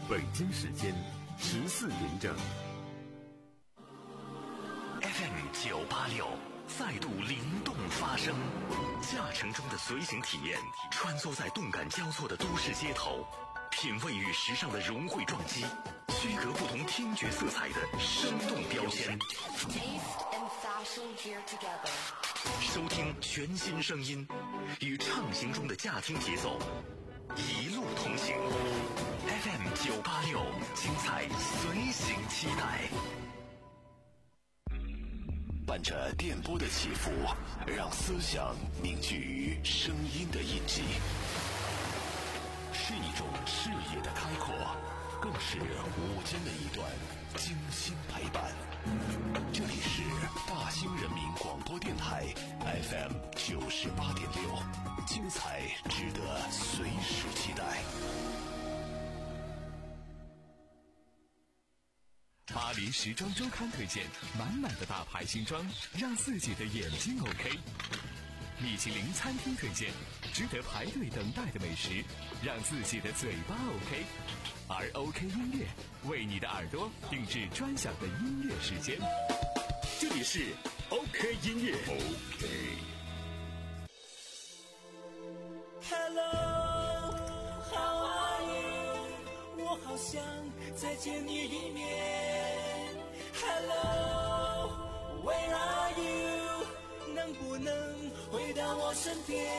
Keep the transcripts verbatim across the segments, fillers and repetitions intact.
北京时间十四点整。 F M 九八六再度灵动发声，驾乘中的随行体验，穿梭在动感交错的都市街头，品味与时尚的融汇撞击，区隔不同听觉色彩的生动标签。收听全新声音，与畅行中的驾听节奏，一路同行。F M 九八六，精彩随行期待。伴着电波的起伏，让思想凝聚于声音的印记，是一种视野的开阔，更是午间的一段精心陪伴。这里是大兴人民广播电台 F M 九十八点六，精彩值得随时期待。 巴黎时装周刊推荐满满的大牌新装，让自己的眼睛 OK。米其林餐厅推荐值得排队等待的美食，让自己的嘴巴 OK。而 OK 音乐为你的耳朵定制专享的音乐时间，这里是 OK 音乐。 OK。Hello, how are you？ 我好想再见你一面。Hello, where are you？ 能不能回到我身边？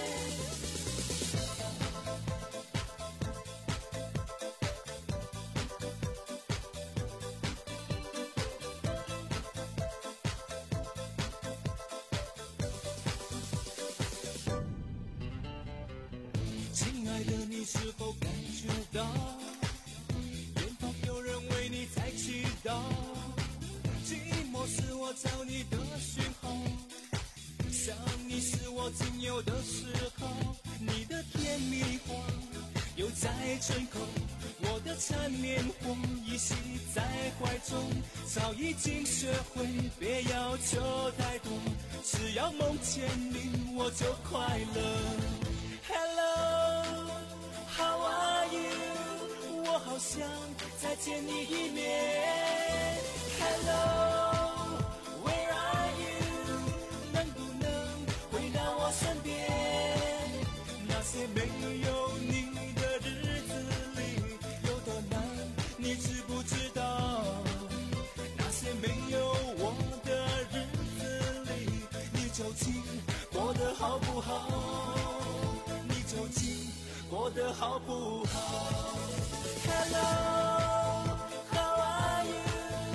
亲爱的，你是否感觉到远方有人为你在祈祷？寂寞是我找你的讯号，想你是我仅有的嗜好。你的甜蜜话又在唇口，我的缠绵话依稀在怀中。早已经学会别要求太多，只要梦见你我就快乐。Hello, how are you？ 我好想再见你一面。Hello, where are you？ 能不能回到我身边？那些没有你的日子里有多难，你知不知道？那些没有我的日子里，你究竟过得好不好？究竟过得好不好 ？Hello, how are you？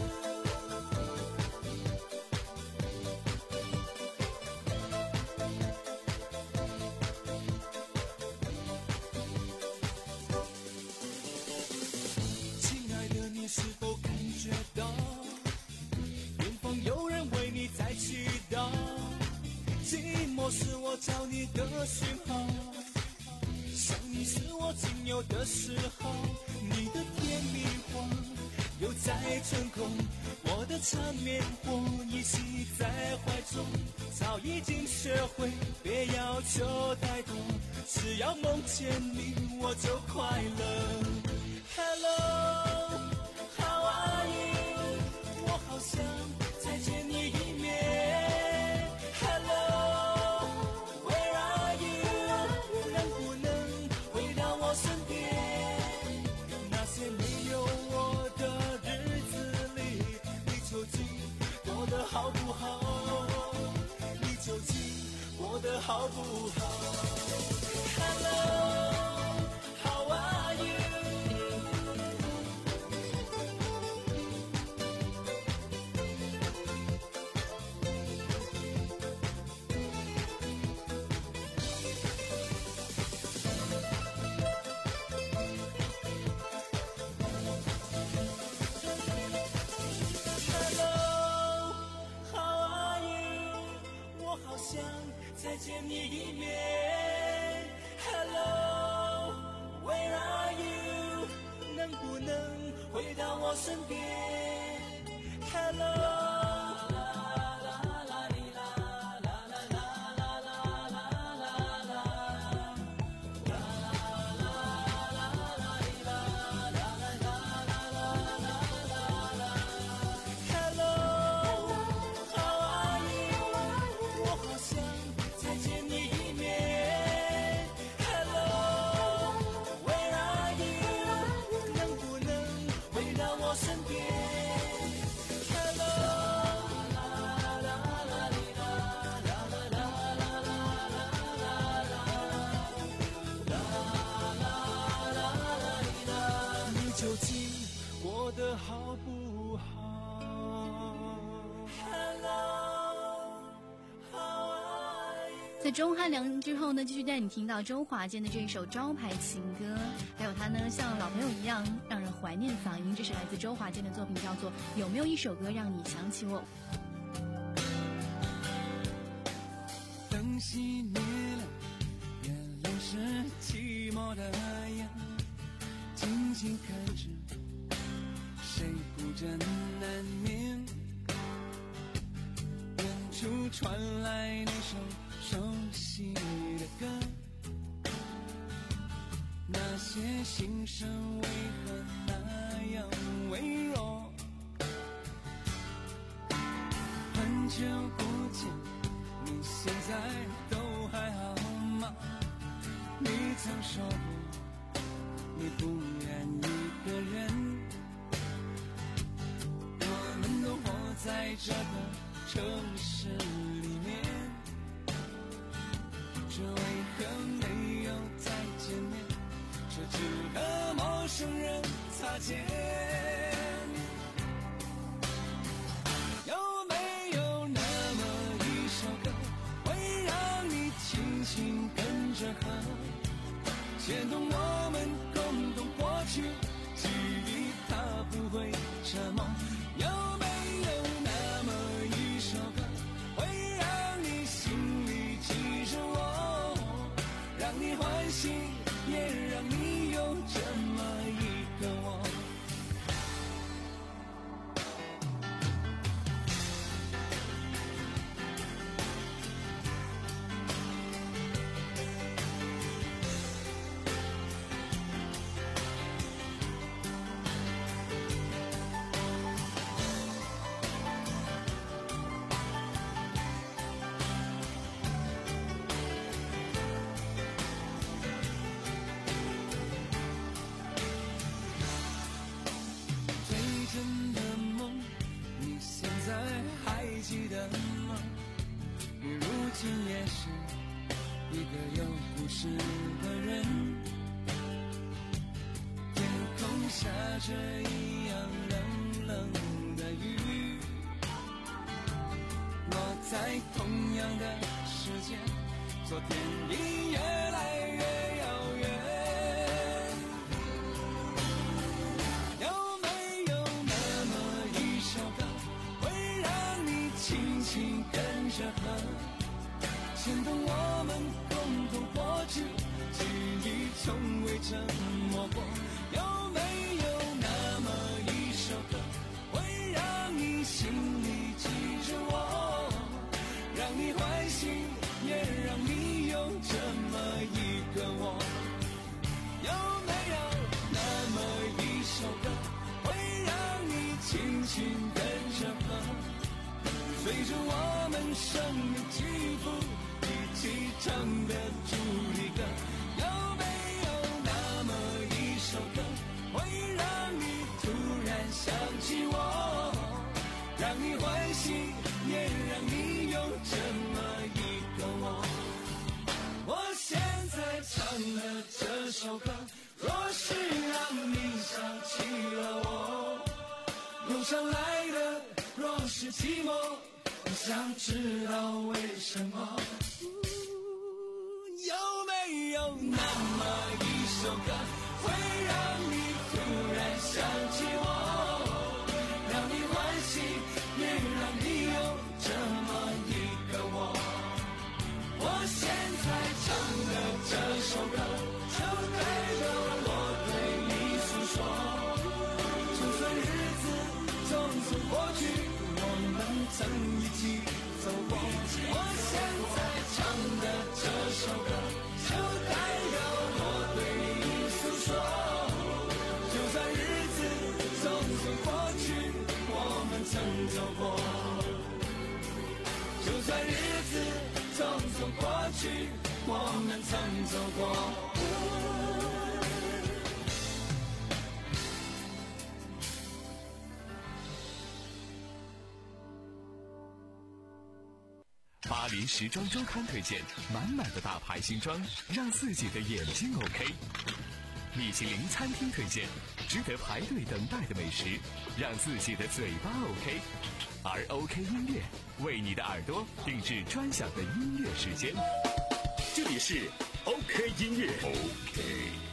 亲爱的，你是否感觉到远方有人为你在祈祷？寂寞是我找你的讯号。想你是我仅有的嗜好，你的甜蜜话又在唇口，我的缠绵话依稀在怀中。早已经学会别要求太多，只要梦见你我就快乐。Hello, how are you？ 我好想再见你一面。身边那些没有我的日子里，你究竟过得好不好？你究竟过得好不好 ？Hello, how are you？ 再见你一面 Hello, where are you？ 能不能回到我身边 Hello 在钟汉良之后呢，继续带你听到周华健的这一首招牌情歌，还有他呢像老朋友一样让人怀念的嗓音，这是来自周华健的作品，叫做《有没有一首歌让你想起我》。 灯熄灭了，眼泪是寂寞的眼，静静看着谁孤枕难眠，远处传来那首熟悉的歌，那些心声为何那样微弱？很久不见，你现在都还好吗？你曾说过你不愿一个人，我们都活在这个城市里面，这为何没有再见面，这只和陌生人擦肩？有没有那么一首歌，会让你轻轻跟着和，牵动我们共同过去，记忆它不会沉默。有没有那么一首歌，会让你心里记着我，让你欢喜，也让你有这么一个我。真的梦，你现在还记得吗？你如今也是一个有故事的人，天空下着一样冷冷的雨，我在同样的时间，昨天已越来越遥远。轻轻跟着和，牵动我们共同过去，记忆从未沉默过。有没有那么一首歌，会让你心里记着我，让你欢喜，也让你有这么一个我？有没有那么一首歌，会让你轻轻跟着和，随着我们生命起伏，一起唱的主题歌？有没有那么一首歌，会让你突然想起我，让你欢喜，也让你有这么一个我？我现在唱的这首歌，若是让你想起了我，涌上来的若是寂寞，想知道为什么？有没有那么一首歌，会让你突然想起我，让你欢喜，也让你有这么一个我？我现在唱的这首歌，就代表我对你诉说。就算日子匆匆过去，我们曾一起走过。我现在唱的这首歌，就代表我对你诉说。就算日子匆匆过去，我们曾走过。就算日子匆匆过去，我们曾走过。 巴黎时装周刊推荐满满的大牌新装，让自己的眼睛 OK。 米其林餐厅推荐，值得排队等待的美食，让自己的嘴巴 OK。而 OK 音乐为你的耳朵定制专享的音乐时间。 这里是 OK 音乐 OK。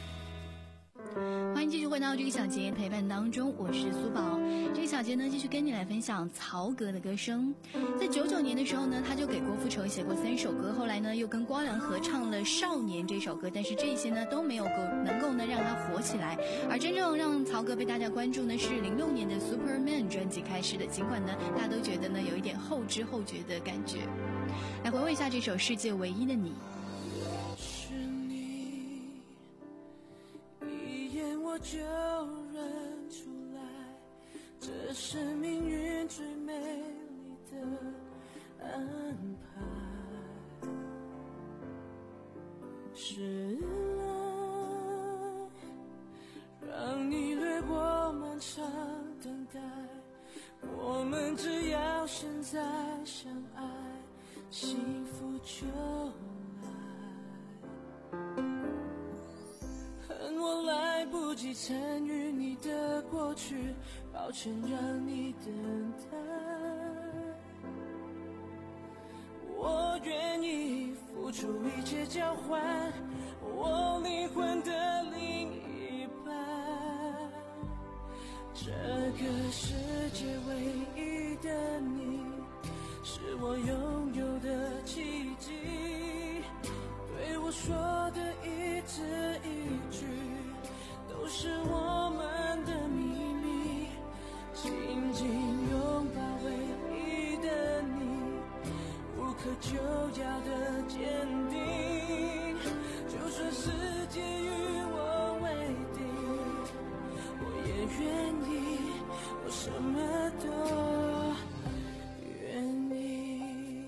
欢迎继续回到这个小节陪伴当中，我是苏宝。这个小节呢，继续跟你来分享曹格的歌声。在九九年的时候呢，他就给郭富城写过三首歌，后来呢又跟光良合唱了《少年》这首歌，但是这些呢都没有够能够呢让他火起来。而真正让曹格被大家关注呢，是零六年的《Superman》专辑开始的。尽管呢大家都觉得呢有一点后知后觉的感觉。来回味一下这首《世界唯一的你》。 我就认出来，这是命运最美丽的安排。是爱让你掠过漫长等待，我们只要现在相爱，幸福就我来不及参与你的过去，抱歉让你等待。我愿意付出一切交换我灵魂的另一半，这个世界唯一的你，是我拥有的奇迹。对我说的一字一句都是我们的秘密，紧紧拥抱唯一的你，无可救药的坚定。就算世界与我为敌，我也愿意，我什么都愿意。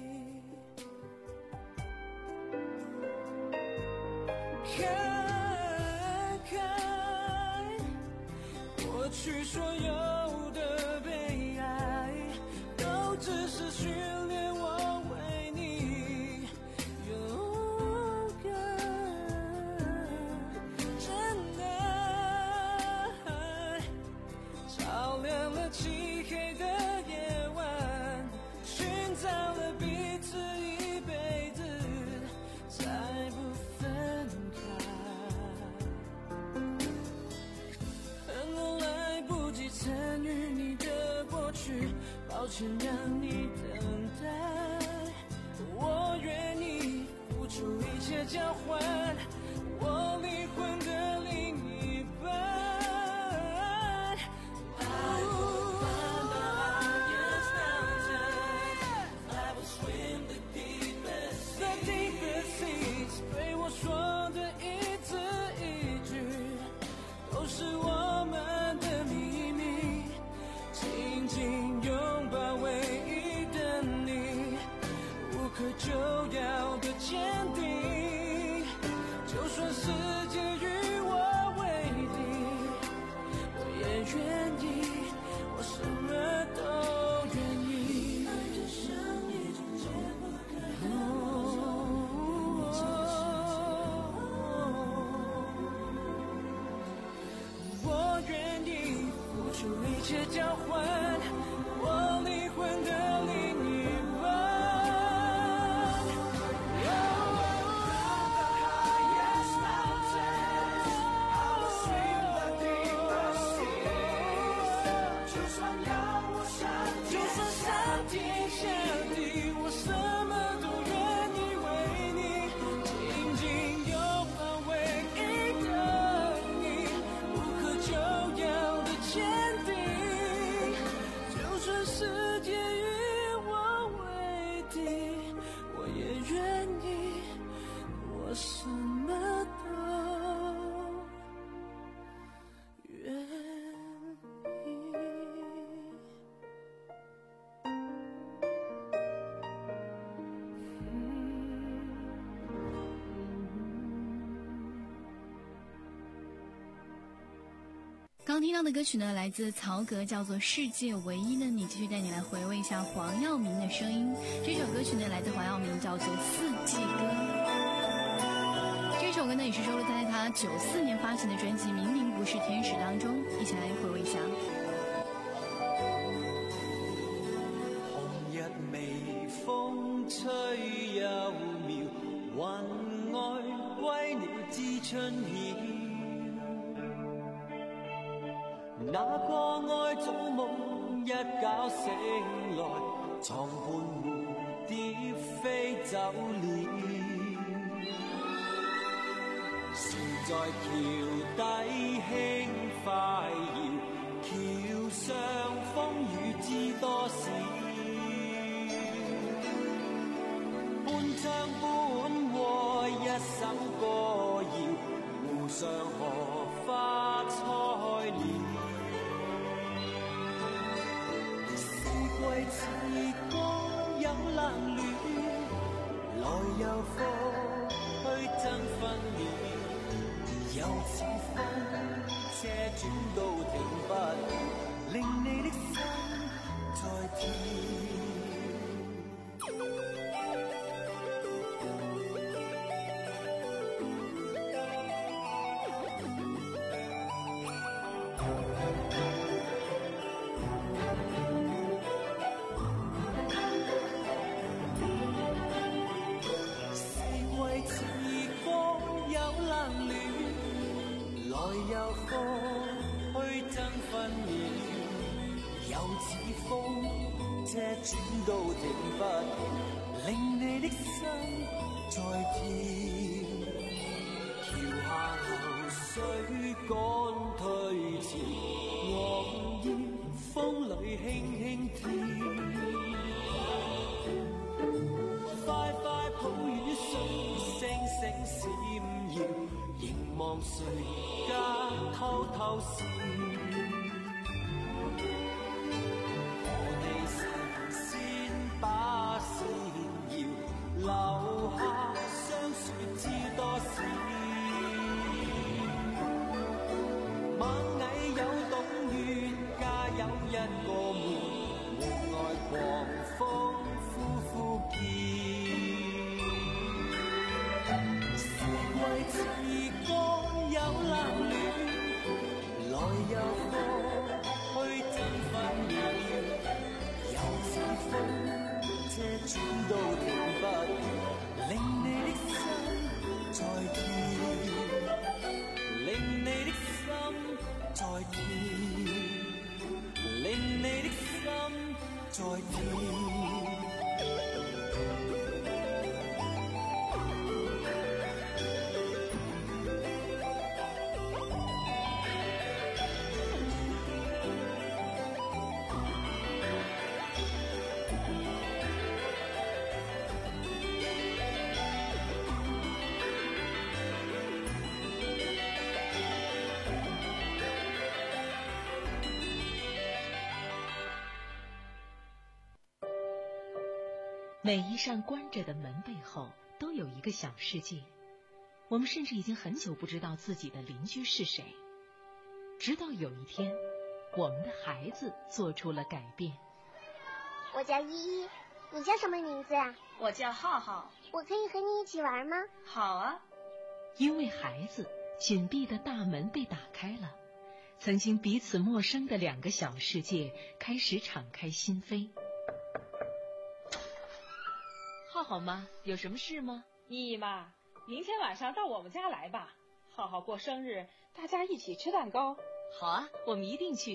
看看过去所有的悲哀，都只是训练我为你勇敢。真爱照亮了漆黑的夜晚，寻找了彼此一辈子，才不分开。恨我来不及参与你的过去，抱歉让你等待。我愿意付出一切交换我灵魂的另一半。对我说的一字一句都是我们的秘密，紧紧拥抱唯一的你，无可救药的坚定。就算世界与我为敌，我也愿意，我什么都愿意。爱就像一种解不开的我愿意付出一切交换我灵魂的另一半。就算上天下地，我什么都愿意为你，紧紧拥抱唯一的你，无可救药的坚定。就算世界与我为敌，我也愿意，我什么都愿意。 刚听到的歌曲呢，来自曹格，叫做《世界唯一的你》。继续带你来回味一下黄耀明的声音。这首歌曲呢，来自黄耀明，叫做《四季歌》。这首歌呢呢，也是收录在他九四年发行的专辑《明明不是天使》当中，一起来回味一下。 红日微风吹幽渺，云外归鸟知春晓。那個愛做夢一覺醒來，床伴蝴蝶飛走了。船在橋底輕快搖，橋上風雨知多少。半唱半和一首歌謠，湖上荷花開了。四季似歌有冷暖，來又復去爭分秒。又似風車轉都停不了，令你的心在跳。車轉都停不停，令你的心在跳。橋下流水趕退潮，黃葉風裏輕輕跳。快快抱雨水，星星閃耀，凝望誰家偷偷笑。把線搖，留下相說知多少。螞蟻有洞穴，家有一個門，門外狂風呼呼叫。四季似歌有冷暖，來又復去爭分秒。又似風車轉都停不了，令你的心在跳，令你的心在跳，令你的心在跳。 每一扇关着的门背后都有一个小世界，我们甚至已经很久不知道自己的邻居是谁，直到有一天，我们的孩子做出了改变。 我叫依依，你叫什么名字啊？ 我叫浩浩。 我可以和你一起玩吗？ 好啊。 因为孩子，紧闭的大门被打开了，曾经彼此陌生的两个小世界开始敞开心扉。浩浩妈，有什么事吗？ 依依妈，明天晚上到我们家来吧，浩浩过生日，大家一起吃蛋糕。 好啊，我们一定去。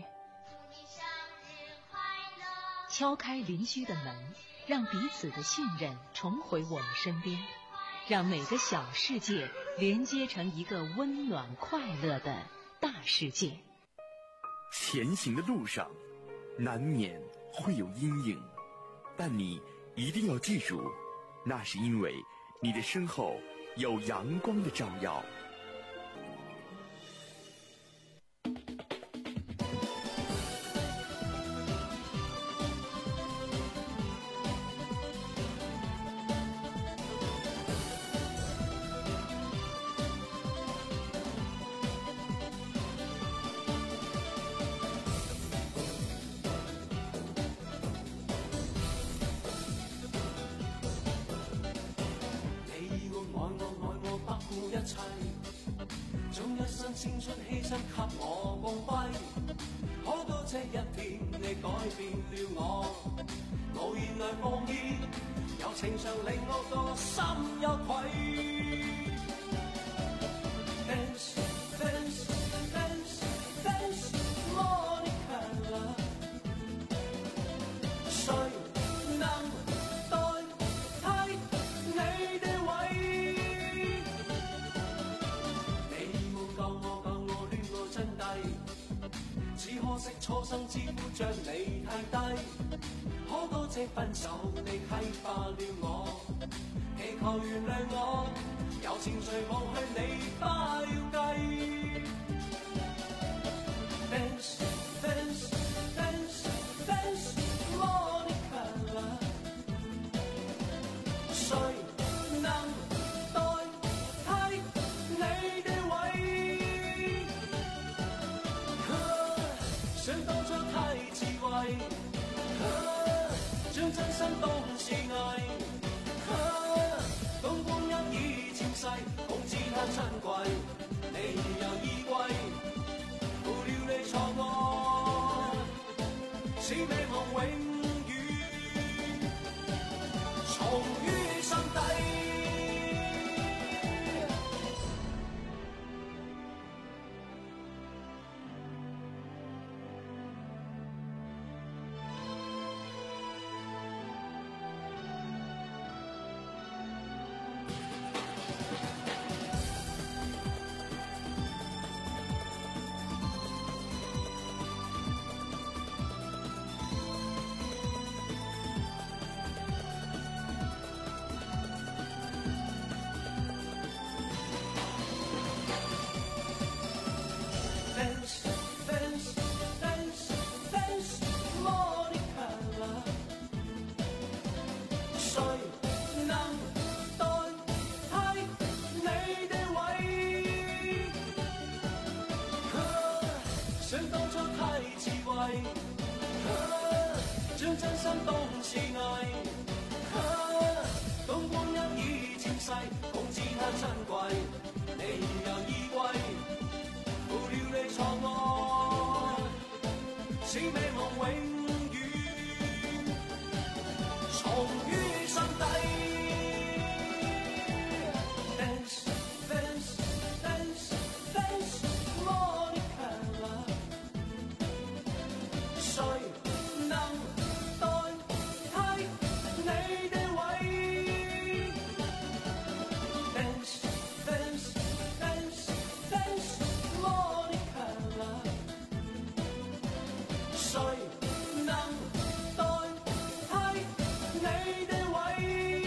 敲开邻居的门，让彼此的信任重回我们身边，让每个小世界连接成一个温暖快乐的大世界。 前行的路上难免会有阴影，但你一定要记住，那是因为你的身后有阳光的照耀。 你要愛我愛我不顧一切。 青春犧牲給我光輝，可多這一天你改變了我，無言來放棄，柔情常令我個心有愧。Dance, dance, dance, dance, Monica， 誰能代替你的位？你冇教我教我戀愛真諦，只可惜初生之犢將你太低，可多謝分手你啟發了我，祈求原諒我。柔情隨望向你花了計 Dance, dance, dance, dance, Monica， 誰能代替你的位？想當初太智慧，將真心當是藝，當光陰已漸逝，恐只貪珍貴，你又依歸，負了你錯愛，使美夢永遠藏於心底。將真心當是藝，當光陰已漸逝，恐只貪珍貴，你又依歸，負了你錯愛，使美夢永遠藏於心底。Dance, dance, dance, dance, Monica， 誰能代替你的位 ？Dance, dance, dance, dance, Monica， 誰能代替你的位？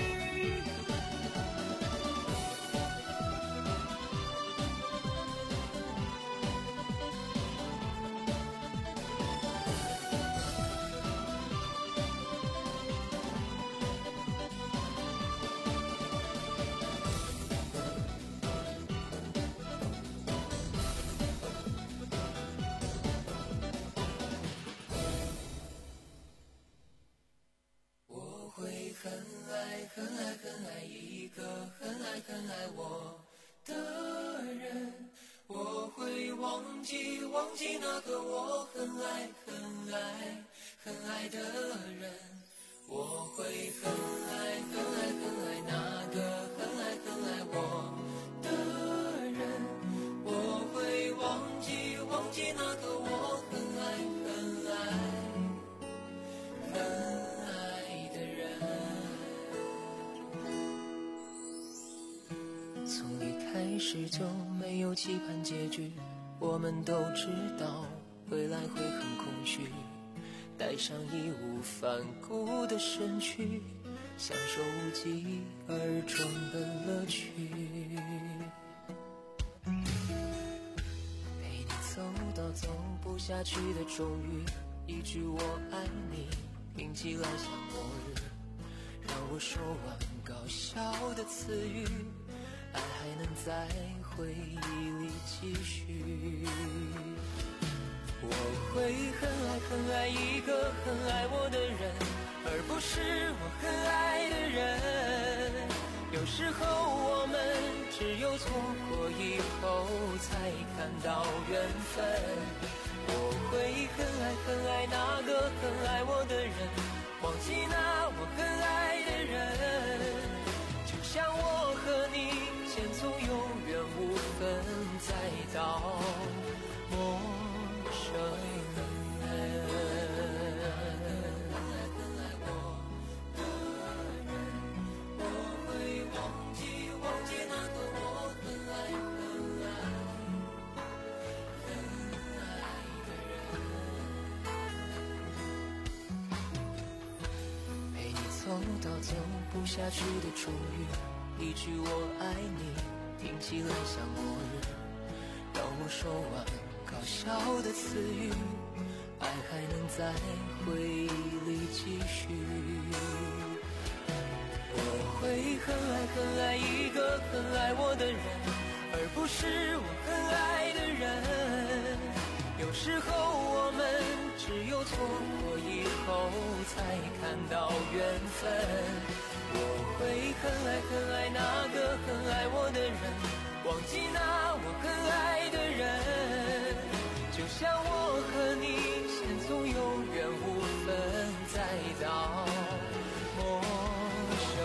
我会很爱很爱很爱一个很爱很爱我的人，我会忘记忘记那个我很爱很爱很爱的人，我会很爱很爱很爱那个很爱很爱我的人，我会忘记忘记那个我很爱很爱很爱的人。从一开始就没有期盼结局，我们都知道未来会很空虚，带上义无反顾的身躯，享受无疾而终的乐趣。陪你走到走不下去的终于，一句我爱你听起来像末日，让我说完搞笑的词语，爱还能在回忆里继续。我会很爱很爱一个很爱我的人，而不是我很爱的人。有时候我们只有错过以后才看到缘分。我会很爱很爱那个很爱我的人，忘记那我很爱的人。就像我和你先从永远无分，再到陌生。走到走不下去的终于，一句我爱你听起来像末日。当我说完搞笑的词语，爱还能在回忆里继续。我会很爱很爱一个很爱我的人，而不是我很爱的人。有时候我们只有错过以后才看到缘分。我会很爱很爱那个很爱我的人，忘记那我很爱的人。就像我和你先从永远无分，再到陌生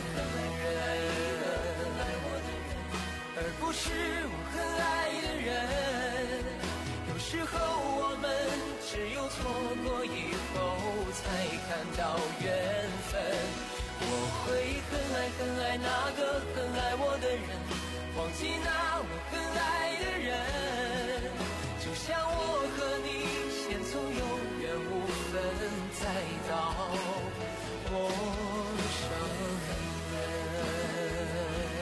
人，而不是我很爱的人。有时候我们只有错过以后才看到缘分。我会很爱很爱那个很爱我的人，忘记那我很爱的人。就像我和你先从永远无分，再到陌生人。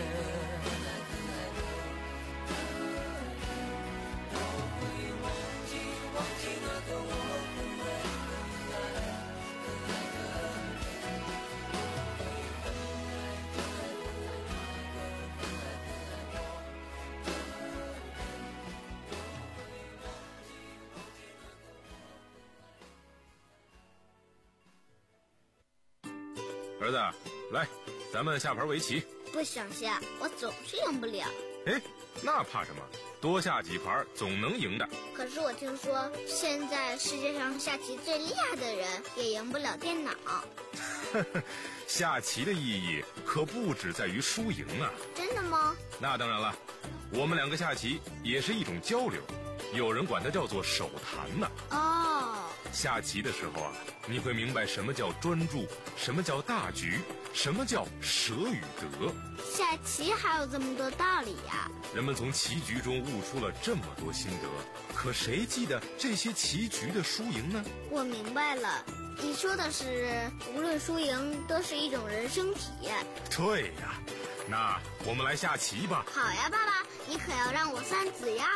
儿子，来，咱们下盘围棋。 不想下，我总是赢不了。 哎，那怕什么？多下几盘总能赢的。 可是我听说，现在世界上下棋最厉害的人也赢不了电脑。 下棋的意义可不只在于输赢啊。 真的吗？ 那当然了，我们两个下棋也是一种交流，有人管它叫做手谈呢。 哦。 下棋的时候啊，你会明白什么叫专注，什么叫大局，什么叫舍与得。 下棋还有这么多道理呀！ 人们从棋局中悟出了这么多心得，可谁记得这些棋局的输赢呢？ 我明白了，你说的是无论输赢都是一种人生体验。 对呀，那我们来下棋吧。 好呀，爸爸，你可要让我三子呀。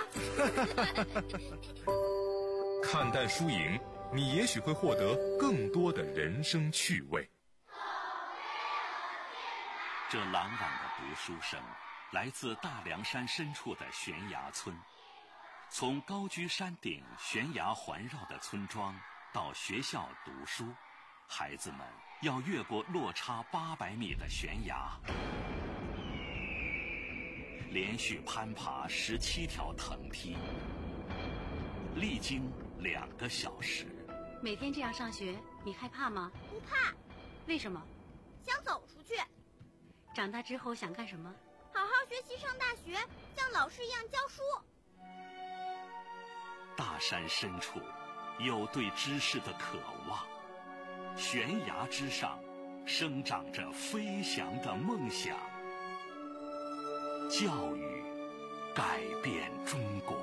看淡输赢，你也许会获得更多的人生趣味。 这朗朗的读书声来自大凉山深处的悬崖村。从高居山顶悬崖环绕的村庄到学校读书，孩子们要越过落差八百米的悬崖，连续攀爬十七条藤梯，历经两个小时。 每天这样上学，你害怕吗？ 不怕。 为什么？ 想走出去。 长大之后想干什么？ 好好学习，上大学，像老师一样教书。 大山深处有对知识的渴望，悬崖之上生长着飞翔的梦想。教育改变中国。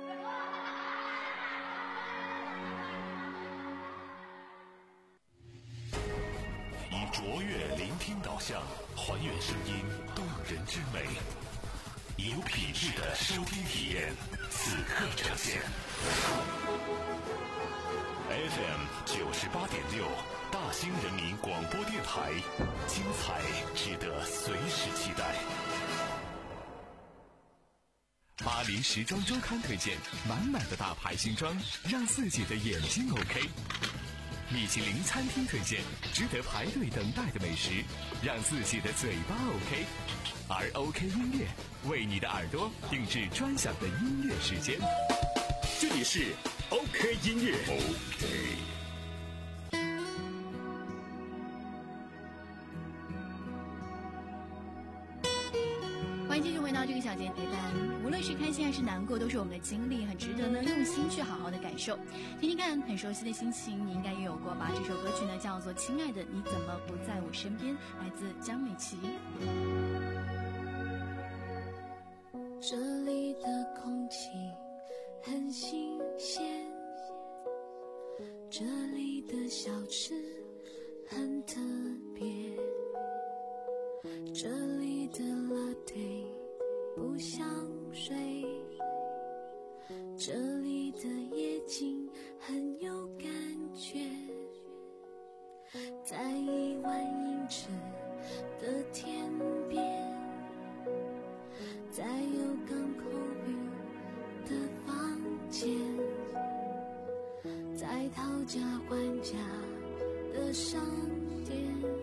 以卓越聆听导向，还原声音动人之美，以有品质的收听体验，此刻呈现。F M 九十八点六，大兴人民广播电台，精彩值得随时期待。 巴黎时装周刊推荐，满满的大牌新装，让自己的眼睛 OK。 米其林餐厅推荐，值得排队等待的美食，让自己的嘴巴 OK。而 OK 音乐为你的耳朵定制专享的音乐时间。 这里是 OK 音乐 OK。 欢迎继续回到这个小节陪伴，无论是开心还是难过，都是我们的经历，很值得呢用心去好好的感受。听听看，很熟悉的心情，你应该也有过吧？这首歌曲呢叫做《亲爱的，你怎么不在我身边》，来自江美琪。 这里的空气很新鲜，这里的小吃很特别，这里的 latte 不像水，这里的夜景很有感觉，在一万英尺的天边，在有港口 view 的房间，在讨价还价的商店，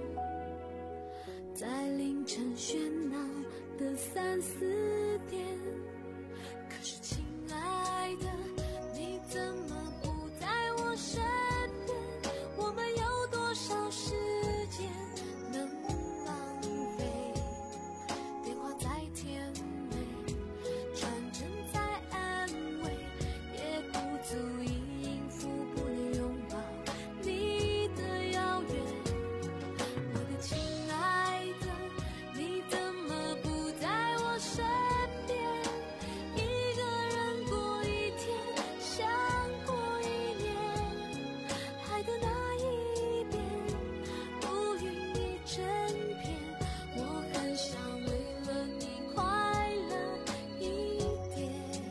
在凌晨喧闹的三四点。可是亲爱的，你怎么不在我身边？我们有多少时间能浪费？电话再甜美，传真再安慰，也不足以应付不能拥抱你的遥远。我的亲爱的，你怎么不在我身边？一个人过一天，像过一年，爱的那一边，乌云一整片。我很想为了你快乐一点，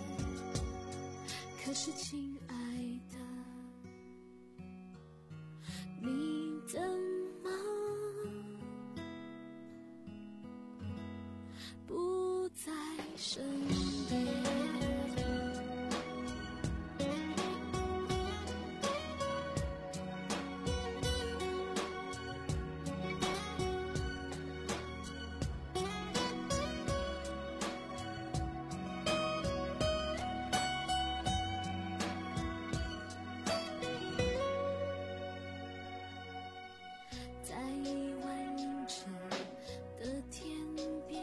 可是亲爱的，你怎么不在身边？在一万英尺的天边，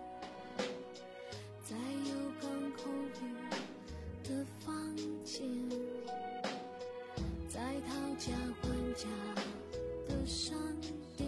在有港口 view 的房间，在讨价还价的商店，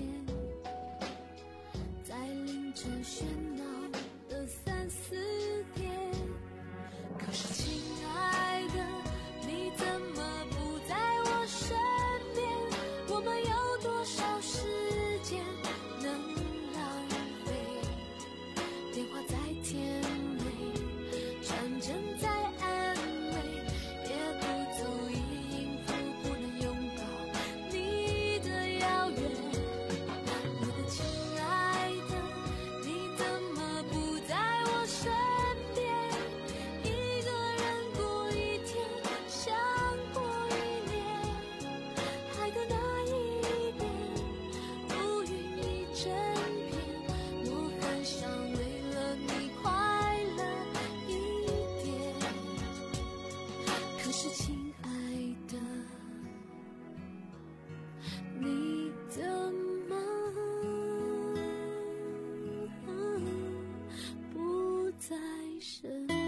在凌晨喧闹的三四点。可是亲爱的，你怎么不在我身边？我们有多少时间能浪费？电话再甜美，传真再安慰，也不足以应付不能拥抱你的遥远。我的亲爱的，你怎么不在我身边？一个人过一天，像过一年，爱的那一边，乌云一整片。我很想为了你快乐一点，可是亲爱的，你怎么不在身边？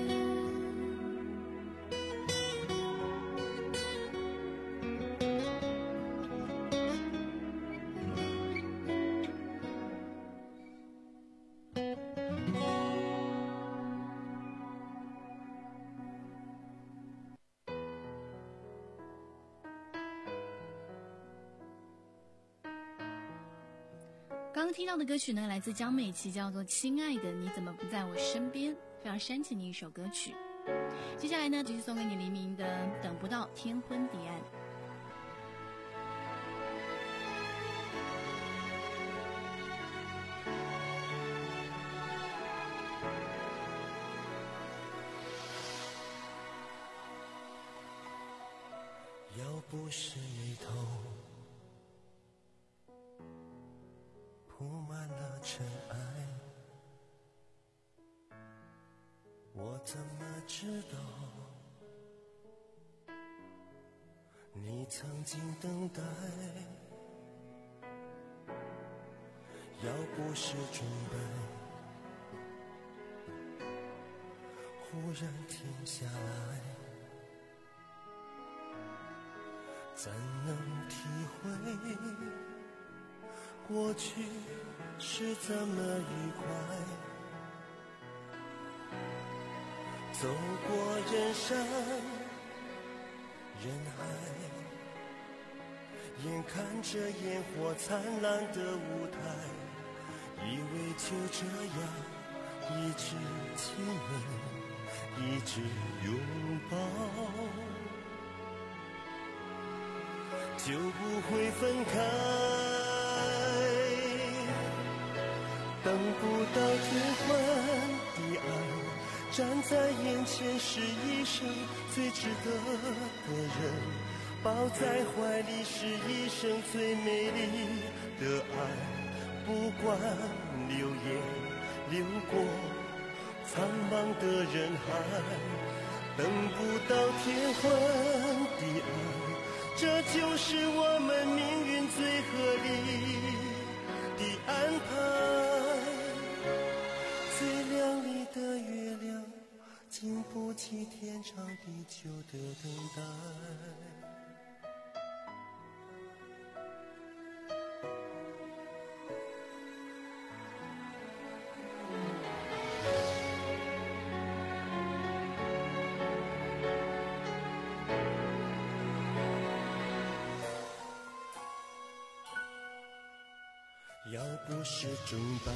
刚刚听到的歌曲呢，来自江美琪，叫做《亲爱的，你怎么不在我身边》，非常煽情的一首歌曲。接下来呢，继续送给你黎明的《等不到天昏彼岸》。 要不是眉头铺满了尘埃，我怎么知道你曾经等待？要不是准备忽然停下来，怎能体会过去是怎么愉快？走过人山人海，眼看着烟火灿烂的舞台，以为就这样一直亲吻，一直拥抱，就不会分开。等不到天昏地暗，站在眼前是一生最值得的人，抱在怀里是一生最美丽的爱。不管流言流过苍茫的人海，等不到天昏地暗，这就是我们命运最合理的安排。最亮丽的月亮，经不起天长地久的等待。要不是钟摆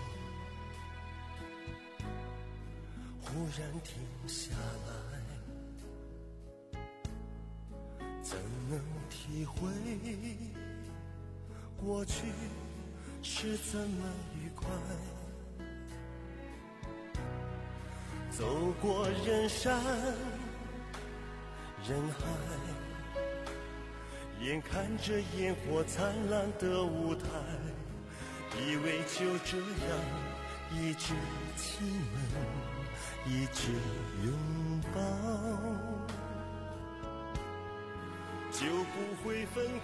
忽然停下来，怎能体会过去是怎么愉快？走过人山人海，眼看着烟火灿烂的舞台，以为就这样一直亲吻，一直拥抱，就不会分开。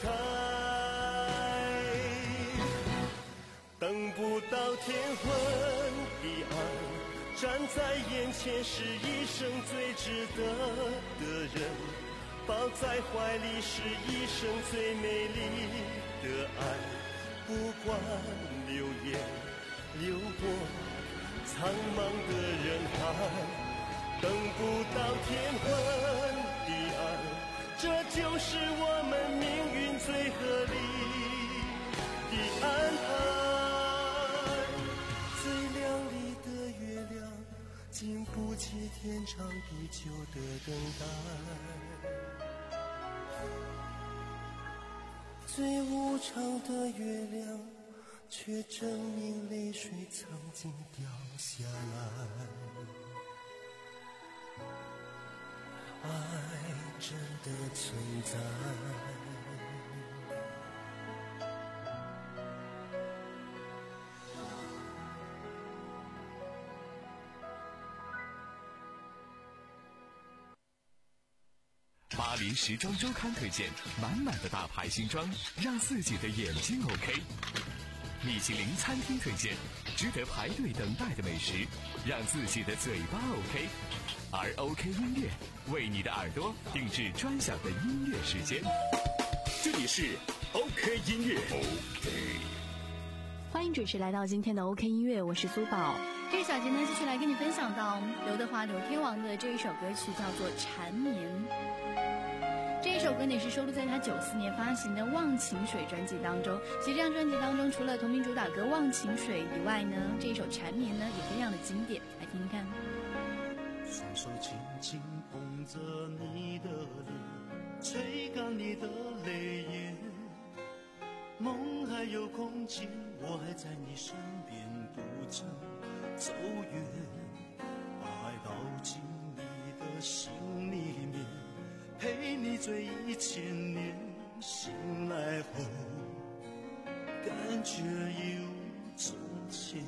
等不到天昏地暗，站在眼前是一生最值得的人，抱在怀里是一生最美丽的爱。不管流言流过苍茫的人海，等不到天昏地暗，这就是我们命运最合理的安排。最亮丽的月亮，经不起天长地久的等待。最无常的月亮，却证明泪水曾经掉下来。爱真的存在。 巴黎时装周刊推荐满满的大牌新装，让自己的眼睛 OK。米其林餐厅推荐值得排队等待的美食，让自己的嘴巴 OK。而 OK 音乐为你的耳朵定制专享的音乐时间。这里是 OK 音乐 OK。 欢迎准时来到今天的 OK 音乐，我是苏宝。这个小节呢，继续来跟你分享到刘德华刘天王的这一首歌曲，叫做《缠绵》。这一首歌呢是收录在他九四年发行的《忘情水》专辑当中。其实这张专辑当中，除了同名主打歌《忘情水》以外呢，这一首《缠绵》呢也非常的经典，来听听看。 双手轻轻捧着你的脸，吹干你的泪眼，梦还有空间，我还在你身边，不曾走远，把爱抱进你的心里面，陪你你醉一千年，醒来后感觉一如从前。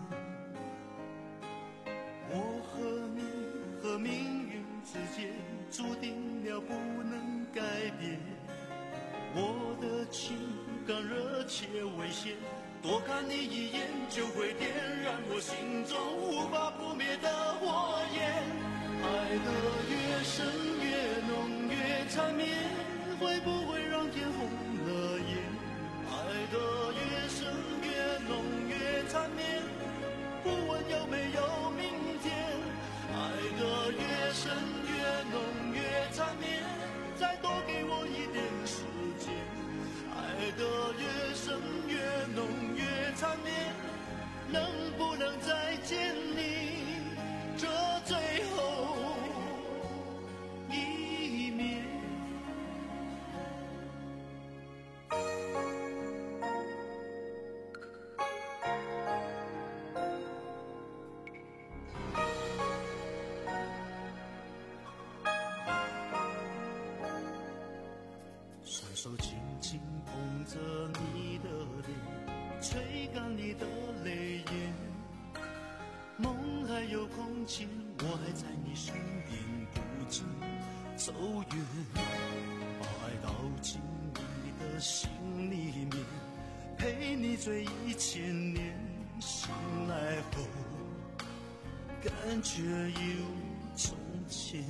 我和你和命运之间注定了不能改变，我的情感热切危险，多看你一眼就会点燃我心中无法扑灭的火焰。爱得越深越浓越缠绵，会不会让天红了眼？爱得越深越浓越缠绵，不问有没有明天。爱得越深越浓越缠绵，再多给我一点时间。爱得越深越浓越缠绵，能不能再见你这最后一面？双手紧紧捧着你的脸，吹干你的泪眼。梦还有空间，我还在你身边，不曾走远。把爱倒进你的心里面，陪你醉一千年。醒来后感觉一如从前。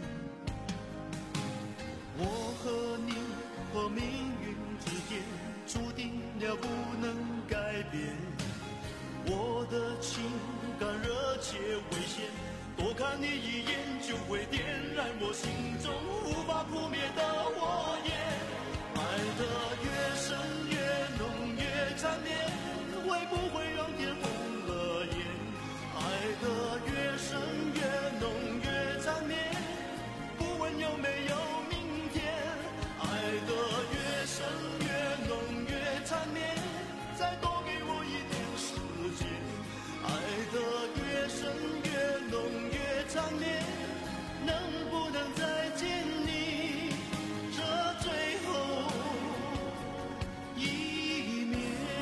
我和你和命运之间注定了不能改变，我的情感热切危险，多看你一眼就会点燃我心中无法扑灭的火焰。爱得越深越浓越缠绵，会不会让天红了眼？爱得越深越浓越缠绵，不问有没有明天。爱得越深越浓越缠绵，再多给我一点时间。爱得越深越浓越缠绵，能不能再见你这最后一面？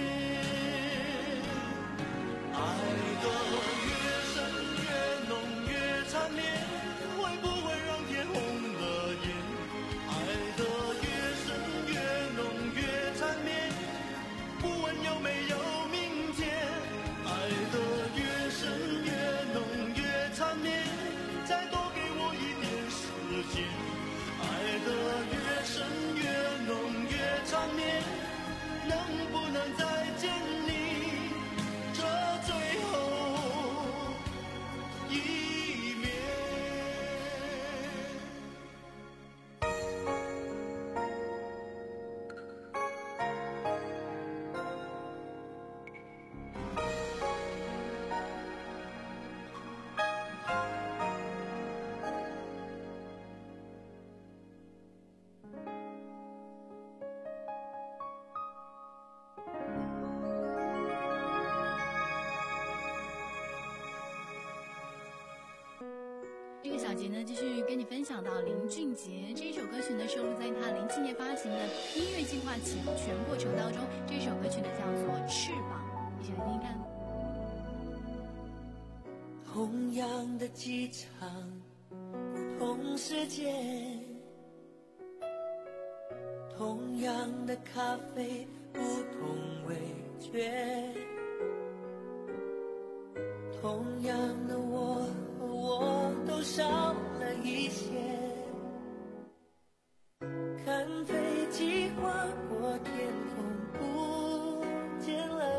爱得越深越浓越缠绵，会不会让天红了眼？爱得越深越浓越缠绵，不问有没有明天。爱得越深越浓越缠绵，再多给我一点时间。爱得越深越浓越缠绵，能不能再见你这最后一面？ 这个小节呢，继续跟你分享到林俊杰这首歌曲呢，收录在他零七年发行的《音乐计划》全全过程当中。这首歌曲呢叫做《翅膀》，一起来听听看。 同样的机场，不同时间，同样的咖啡，不同味觉，同样的我和我都少了一些。看飞机划过天空，不见了。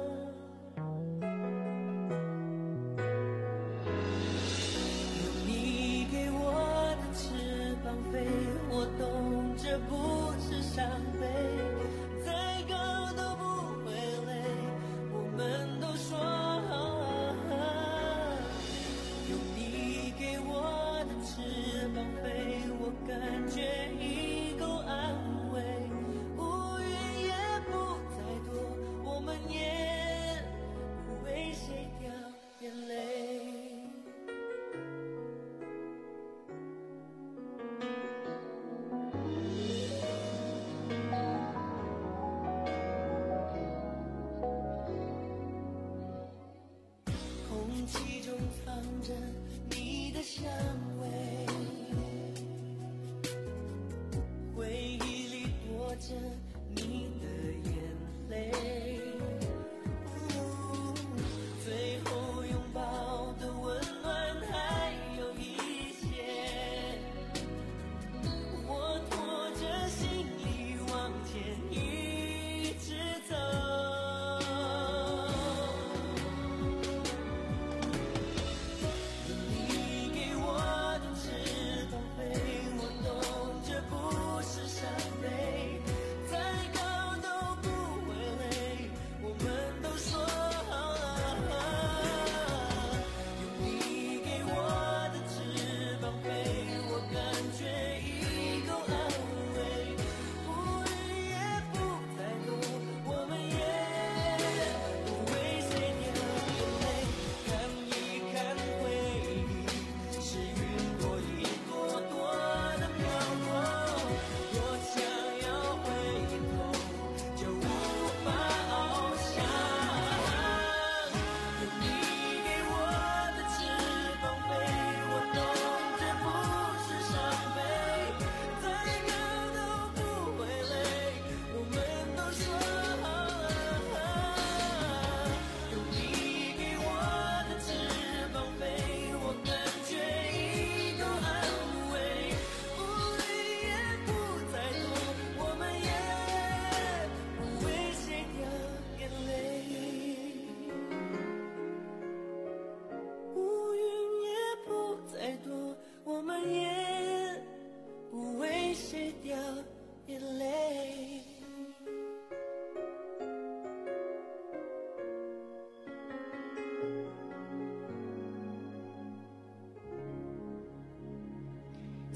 有你给我的翅膀飞，我懂这不是伤悲，再高都不会累。我们都说有你给我的翅膀飞，我感觉已够安慰。乌云也不再多，我们也不为谁掉眼泪。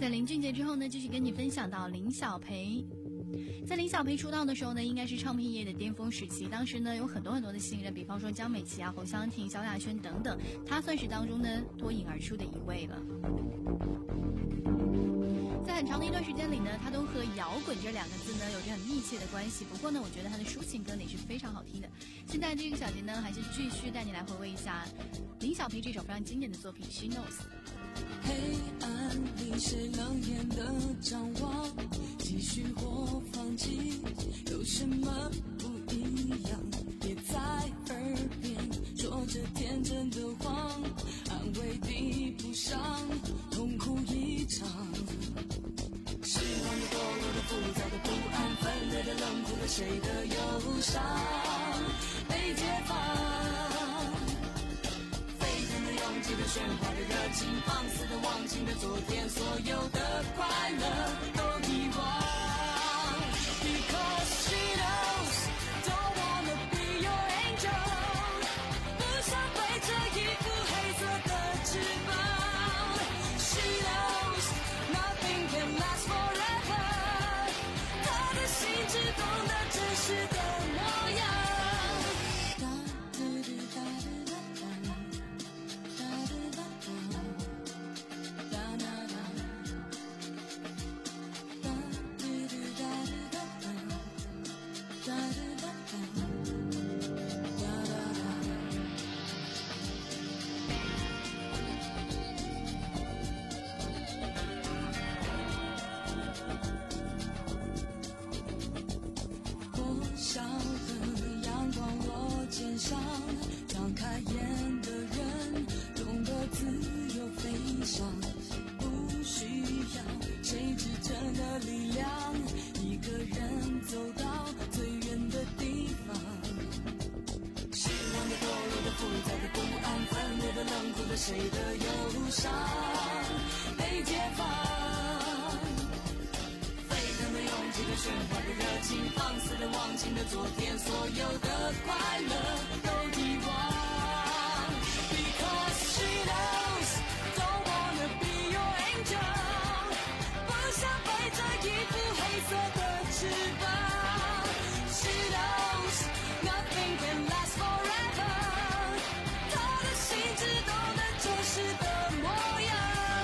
在林俊杰之后呢，继续跟你分享到林小培。在林小培出道的时候呢，应该是唱片业的巅峰时期，当时呢有很多很多的新人，比方说江美琪啊、侯湘婷、萧亚轩等等，他算是当中呢脱颖而出的一位了。在很长的一段时间里呢，他都和摇滚这两个字呢有着很密切的关系。不过呢，我觉得他的抒情歌呢也是非常好听的。现在这个小节呢，还是继续带你来回味一下林小培这首非常经典的作品《She Knows》。 黑暗里是冷眼的张望，继续或放弃，有什么不一样？别在耳边说着天真的谎，安慰比不上痛苦一场。失望的、堕落的、复杂的、不安、分裂的、冷酷的，谁的忧伤被解放？沸腾的、拥挤的、喧哗的、热情，放肆的、忘情的，昨天所有的快乐都遗忘。Because she knows, don't wanna be your angel， 不想背着一副黑色的翅膀。She knows nothing can last forever， 她的心只懂得真实的模样。小的阳光落肩上，张开眼的人懂得自由飞翔，不需要谁支撑的力量，一个人走到最远的地方。失望的、堕落的、复杂的、不安、分裂的、冷酷的，谁的忧伤被解放？拥挤的、喧哗的、热情，放肆的、忘情的，昨天所有的快乐都遗忘。Because she knows, don't wanna be your angel， 不想背着一副黑色的翅膀。She knows nothing can last forever， 她的心只懂得真实的模样。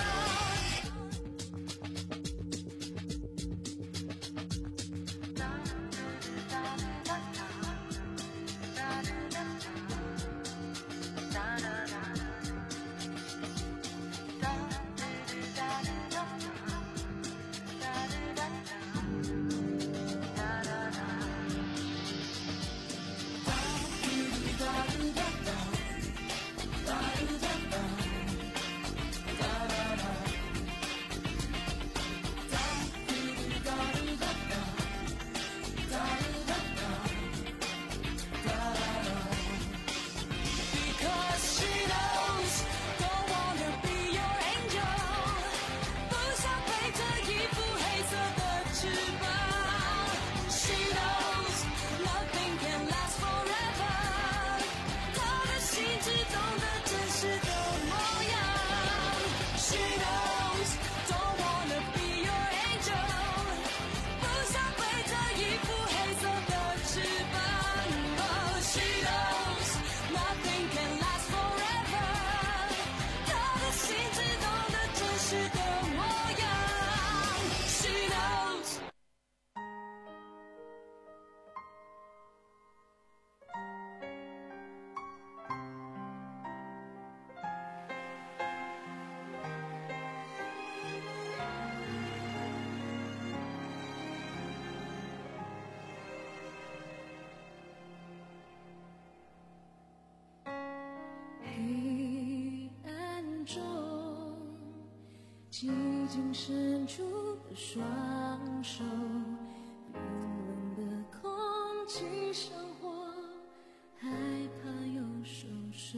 寂静伸出的双手，冰冷的空气像火，害怕又收手。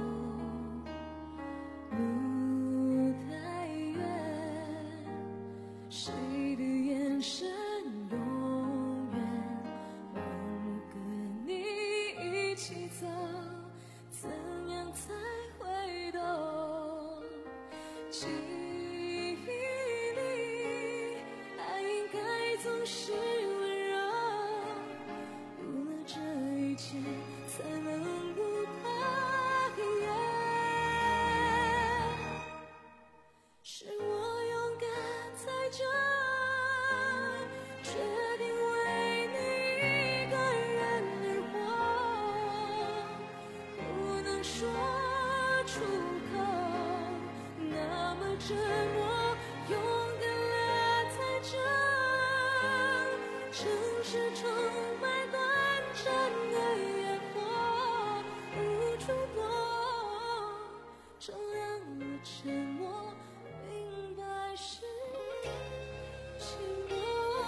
路太远，谁的眼神永远忘了跟你一起走，怎样才会懂？记忆里城市充满短暂的烟火，无处躲，照亮了沉默，明白是寂寞。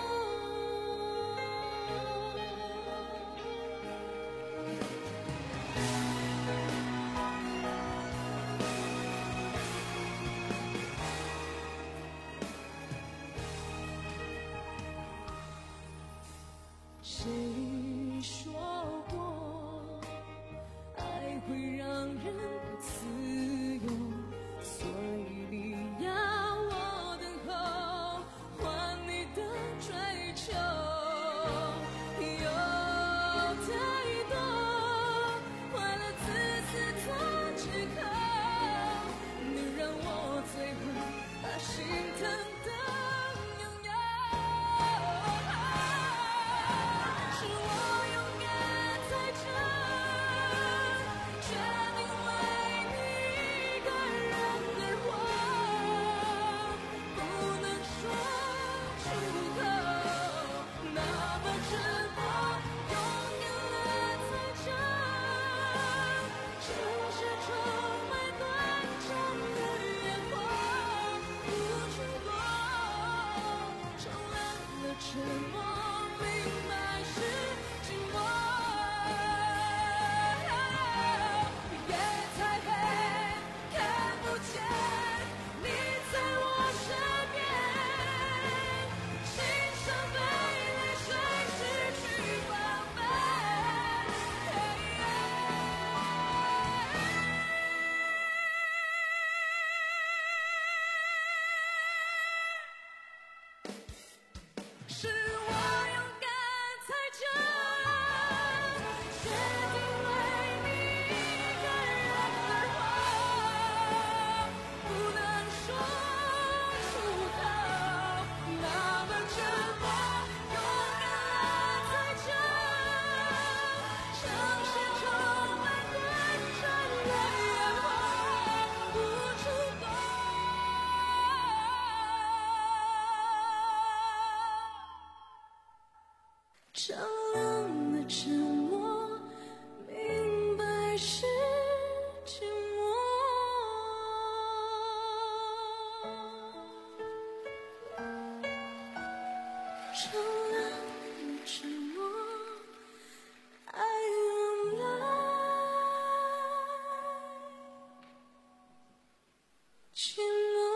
谁说过爱会让人不自由，所以你要我等候，换你的追求。有太多快乐自私做借口，你让我最后把心疼的沉默，明白是寂寞。夜太黑，看不见你在我身边，心上被泪水失去防备。是我勇敢才真，决定为你一个人而活，不能说出口，那么沉默，勇敢了才真，城市充满短暂的烟火，无处躲。照亮了沉默，明白是寂寞。照亮了沉默，爱用来寂寞。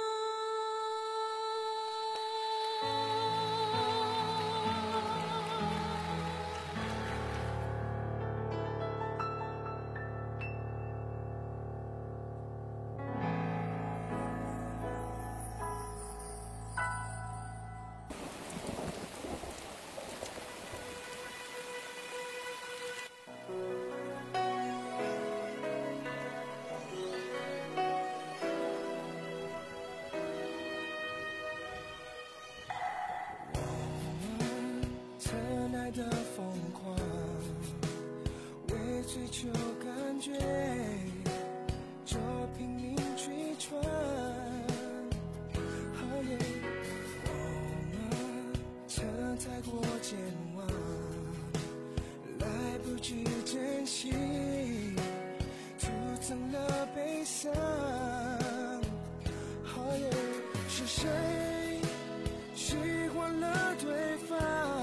曾爱的疯狂，为追求感觉就拼命去闯。哦耶，我们曾太过健忘，来不及珍惜，徒增了悲伤。哦耶，是谁喜欢了对方，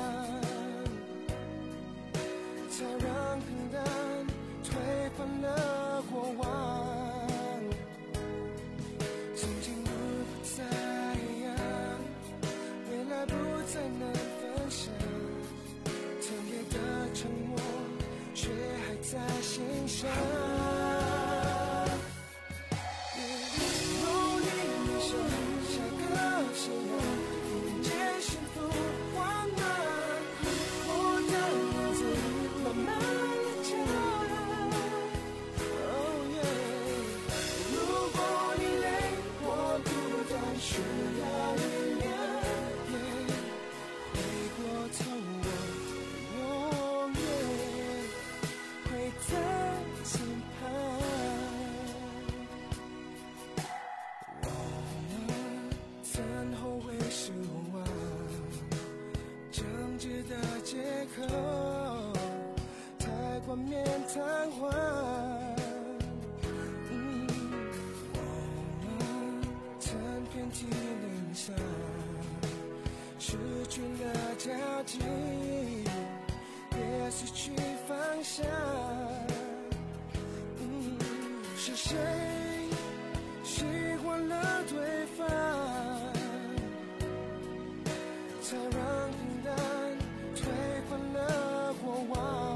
才让平淡推翻了过往。曾经如不再一样，未来不再能分享，特别的沉默却还在心上。如你理想，下个口，太冠冕堂皇。嗯，我曾遍体鳞伤，失去了交集，也失去方向。嗯，是谁习惯了对方，才让平淡退换了过往。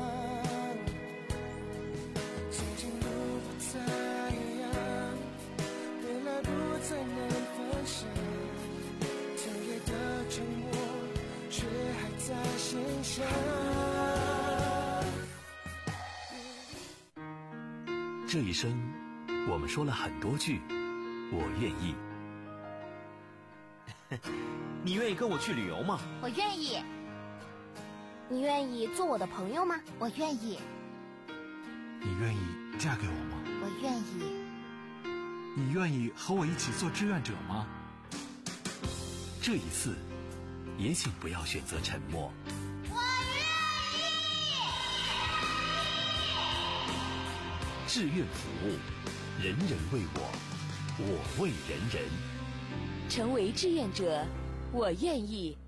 曾经如不再一样，未来不再能分享，长夜的沉默却还在心上。 这一生我们说了很多句我愿意。 你愿意跟我去旅游吗？ 我愿意。你愿意做我的朋友吗？我愿意。 你愿意嫁给我吗？ 我愿意。 你愿意和我一起做志愿者吗？ 这一次也请不要选择沉默。 我愿意。 志愿服务，人人为我，我为人人。 成为志愿者，我愿意。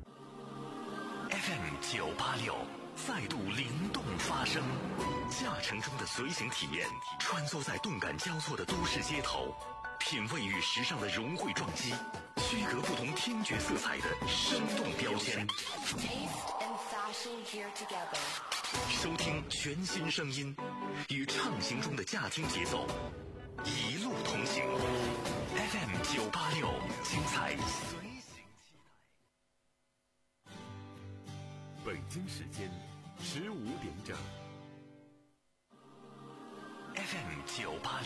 F M 九八六再度灵动发声，驾乘中的随行体验，穿梭在动感交错的都市街头，品味与时尚的融汇撞击，区隔不同听觉色彩的生动标签。收听全新声音，与畅行中的驾听节奏，一路同行。F M 九八六，精彩随行期待。 北京时间十五点整。 F M 九八六。